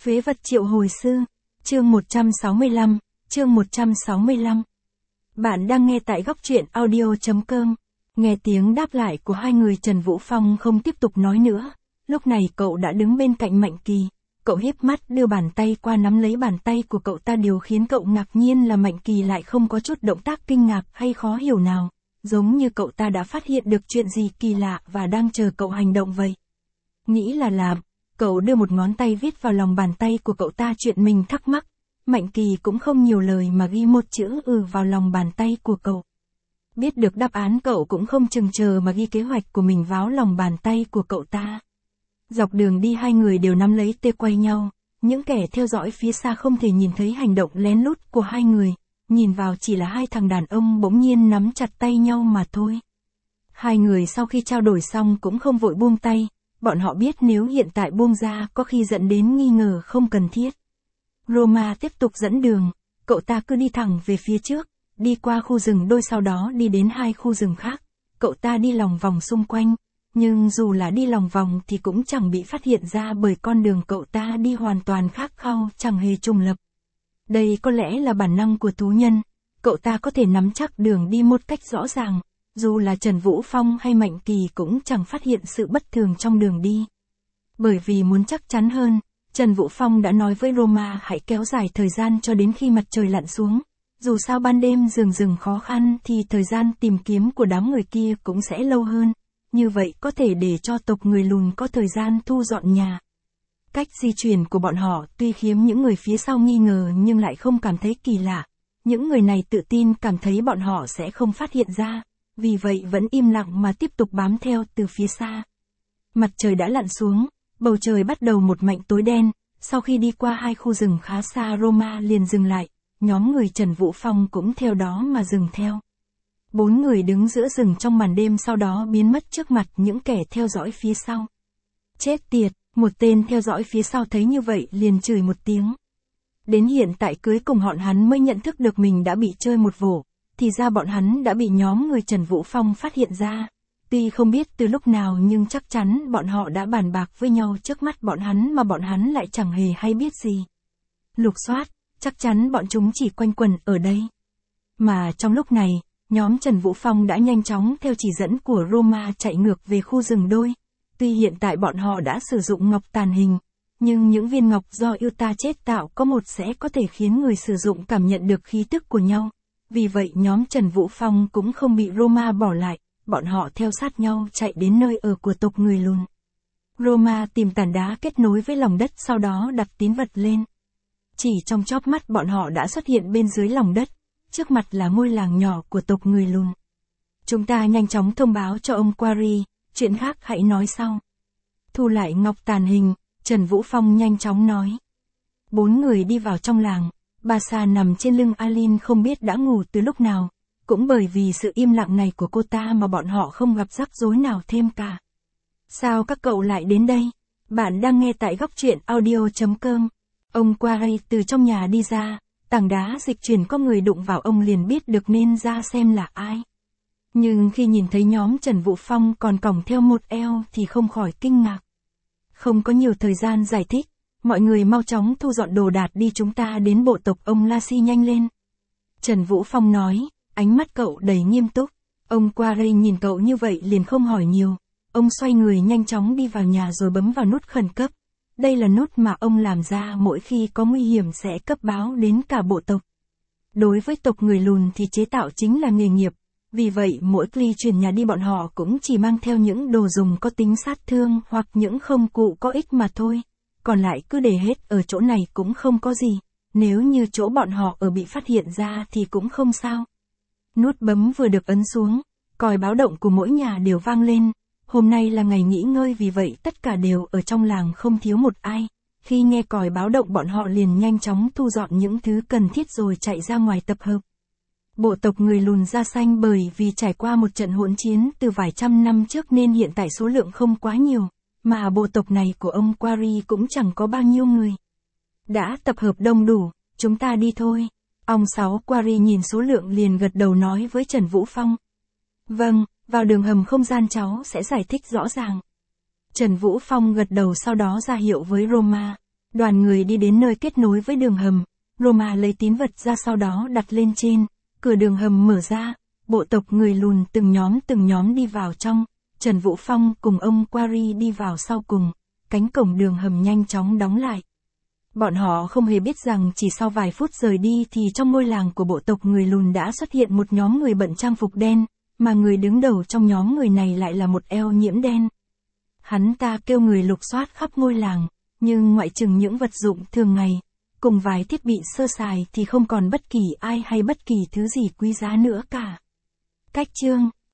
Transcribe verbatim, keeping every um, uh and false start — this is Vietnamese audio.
Phế vật triệu hồi sư, chương một trăm sáu mươi lăm, chương một trăm sáu mươi lăm. Bạn đang nghe tại góc truyện audio chấm com. Nghe tiếng đáp lại của hai người, Trần Vũ Phong không tiếp tục nói nữa. Lúc này cậu đã đứng bên cạnh Mạnh Kỳ. Cậu hiếp mắt đưa bàn tay qua nắm lấy bàn tay của cậu ta. Điều khiến cậu ngạc nhiên là Mạnh Kỳ lại không có chút động tác kinh ngạc hay khó hiểu nào. Giống như cậu ta đã phát hiện được chuyện gì kỳ lạ và đang chờ cậu hành động vậy. Nghĩ là làm. Cậu đưa một ngón tay viết vào lòng bàn tay của cậu ta chuyện mình thắc mắc. Mạnh Kỳ cũng không nhiều lời mà ghi một chữ ừ vào lòng bàn tay của cậu. Biết được đáp án, cậu cũng không chừng chờ mà ghi kế hoạch của mình vào lòng bàn tay của cậu ta. Dọc đường đi hai người đều nắm lấy tay quay nhau. Những kẻ theo dõi phía xa không thể nhìn thấy hành động lén lút của hai người. Nhìn vào chỉ là hai thằng đàn ông bỗng nhiên nắm chặt tay nhau mà thôi. Hai người sau khi trao đổi xong cũng không vội buông tay. Bọn họ biết nếu hiện tại buông ra có khi dẫn đến nghi ngờ không cần thiết. Roma tiếp tục dẫn đường, cậu ta cứ đi thẳng về phía trước, đi qua khu rừng đôi sau đó đi đến hai khu rừng khác. Cậu ta đi lòng vòng xung quanh, nhưng dù là đi lòng vòng thì cũng chẳng bị phát hiện ra bởi con đường cậu ta đi hoàn toàn khác khao, chẳng hề trùng lập. Đây có lẽ là bản năng của thú nhân, cậu ta có thể nắm chắc đường đi một cách rõ ràng. Dù là Trần Vũ Phong hay Mạnh Kỳ cũng chẳng phát hiện sự bất thường trong đường đi. Bởi vì muốn chắc chắn hơn, Trần Vũ Phong đã nói với Roma hãy kéo dài thời gian cho đến khi mặt trời lặn xuống. Dù sao ban đêm rừng rừng khó khăn thì thời gian tìm kiếm của đám người kia cũng sẽ lâu hơn. Như vậy có thể để cho tộc người lùn có thời gian thu dọn nhà. Cách di chuyển của bọn họ tuy khiến những người phía sau nghi ngờ nhưng lại không cảm thấy kỳ lạ. Những người này tự tin cảm thấy bọn họ sẽ không phát hiện ra. Vì vậy vẫn im lặng mà tiếp tục bám theo từ phía xa. Mặt trời đã lặn xuống, bầu trời bắt đầu một mảnh tối đen. Sau khi đi qua hai khu rừng khá xa, Roma liền dừng lại. Nhóm người Trần Vũ Phong cũng theo đó mà dừng theo. Bốn người đứng giữa rừng trong màn đêm, sau đó biến mất trước mặt những kẻ theo dõi phía sau. Chết tiệt, một tên theo dõi phía sau thấy như vậy liền chửi một tiếng. Đến hiện tại cuối cùng bọn hắn mới nhận thức được mình đã bị chơi một vố. Thì ra bọn hắn đã bị nhóm người Trần Vũ Phong phát hiện ra. Tuy không biết từ lúc nào nhưng chắc chắn bọn họ đã bàn bạc với nhau trước mắt bọn hắn mà bọn hắn lại chẳng hề hay biết gì. Lục soát, chắc chắn bọn chúng chỉ quanh quẩn ở đây. Mà trong lúc này, nhóm Trần Vũ Phong đã nhanh chóng theo chỉ dẫn của Roma chạy ngược về khu rừng đôi. Tuy hiện tại bọn họ đã sử dụng ngọc tàn hình, nhưng những viên ngọc do Utah chết tạo có một sẽ có thể khiến người sử dụng cảm nhận được khí tức của nhau. Vì vậy nhóm Trần Vũ Phong cũng không bị Roma bỏ lại, bọn họ theo sát nhau chạy đến nơi ở của tộc người lùn. Roma tìm tảng đá kết nối với lòng đất, sau đó đặt tín vật lên. Chỉ trong chóp mắt bọn họ đã xuất hiện bên dưới lòng đất, trước mặt là ngôi làng nhỏ của tộc người lùn. Chúng ta nhanh chóng thông báo cho ông Quarry, chuyện khác hãy nói sau. Thu lại ngọc tàn hình, Trần Vũ Phong nhanh chóng nói. Bốn người đi vào trong làng. Bà Sa nằm trên lưng Alin không biết đã ngủ từ lúc nào, cũng bởi vì sự im lặng này của cô ta mà bọn họ không gặp rắc rối nào thêm cả. Sao các cậu lại đến đây? Bạn đang nghe tại góc truyện audio chấm com. Ông Quarry từ trong nhà đi ra, tảng đá dịch chuyển có người đụng vào ông liền biết được nên ra xem là ai. Nhưng khi nhìn thấy nhóm Trần Vũ Phong còn còng theo một eo thì không khỏi kinh ngạc. Không có nhiều thời gian giải thích. Mọi người mau chóng thu dọn đồ đạc đi, chúng ta đến bộ tộc ông Lassie nhanh lên. Trần Vũ Phong nói, ánh mắt cậu đầy nghiêm túc. Ông Quarry nhìn cậu như vậy liền không hỏi nhiều. Ông xoay người nhanh chóng đi vào nhà rồi bấm vào nút khẩn cấp. Đây là nút mà ông làm ra mỗi khi có nguy hiểm sẽ cấp báo đến cả bộ tộc. Đối với tộc người lùn thì chế tạo chính là nghề nghiệp. Vì vậy mỗi khi chuyển nhà đi bọn họ cũng chỉ mang theo những đồ dùng có tính sát thương hoặc những công cụ có ích mà thôi. Còn lại cứ để hết ở chỗ này cũng không có gì. Nếu như chỗ bọn họ ở bị phát hiện ra thì cũng không sao. Nút bấm vừa được ấn xuống, còi báo động của mỗi nhà đều vang lên. Hôm nay là ngày nghỉ ngơi, vì vậy tất cả đều ở trong làng không thiếu một ai. Khi nghe còi báo động bọn họ liền nhanh chóng thu dọn những thứ cần thiết rồi chạy ra ngoài tập hợp. Bộ tộc người lùn da xanh bởi vì trải qua một trận hỗn chiến từ vài trăm năm trước nên hiện tại số lượng không quá nhiều. Mà bộ tộc này của ông Quarry cũng chẳng có bao nhiêu người. Đã tập hợp đông đủ, chúng ta đi thôi. Ông Sáu Quarry nhìn số lượng liền gật đầu nói với Trần Vũ Phong. Vâng, vào đường hầm không gian cháu sẽ giải thích rõ ràng. Trần Vũ Phong gật đầu sau đó ra hiệu với Roma. Đoàn người đi đến nơi kết nối với đường hầm, Roma lấy tín vật ra sau đó đặt lên trên, cửa đường hầm mở ra, bộ tộc người lùn từng nhóm từng nhóm đi vào trong, Trần Vũ Phong cùng ông Quarry đi vào sau cùng, cánh cổng đường hầm nhanh chóng đóng lại. Bọn họ không hề biết rằng chỉ sau vài phút rời đi thì trong ngôi làng của bộ tộc người lùn đã xuất hiện một nhóm người bận trang phục đen, mà người đứng đầu trong nhóm người này lại là một eo nhiễm đen. Hắn ta kêu người lục soát khắp ngôi làng, nhưng ngoại trừ những vật dụng thường ngày, cùng vài thiết bị sơ sài thì không còn bất kỳ ai hay bất kỳ thứ gì quý giá nữa cả. Cách chương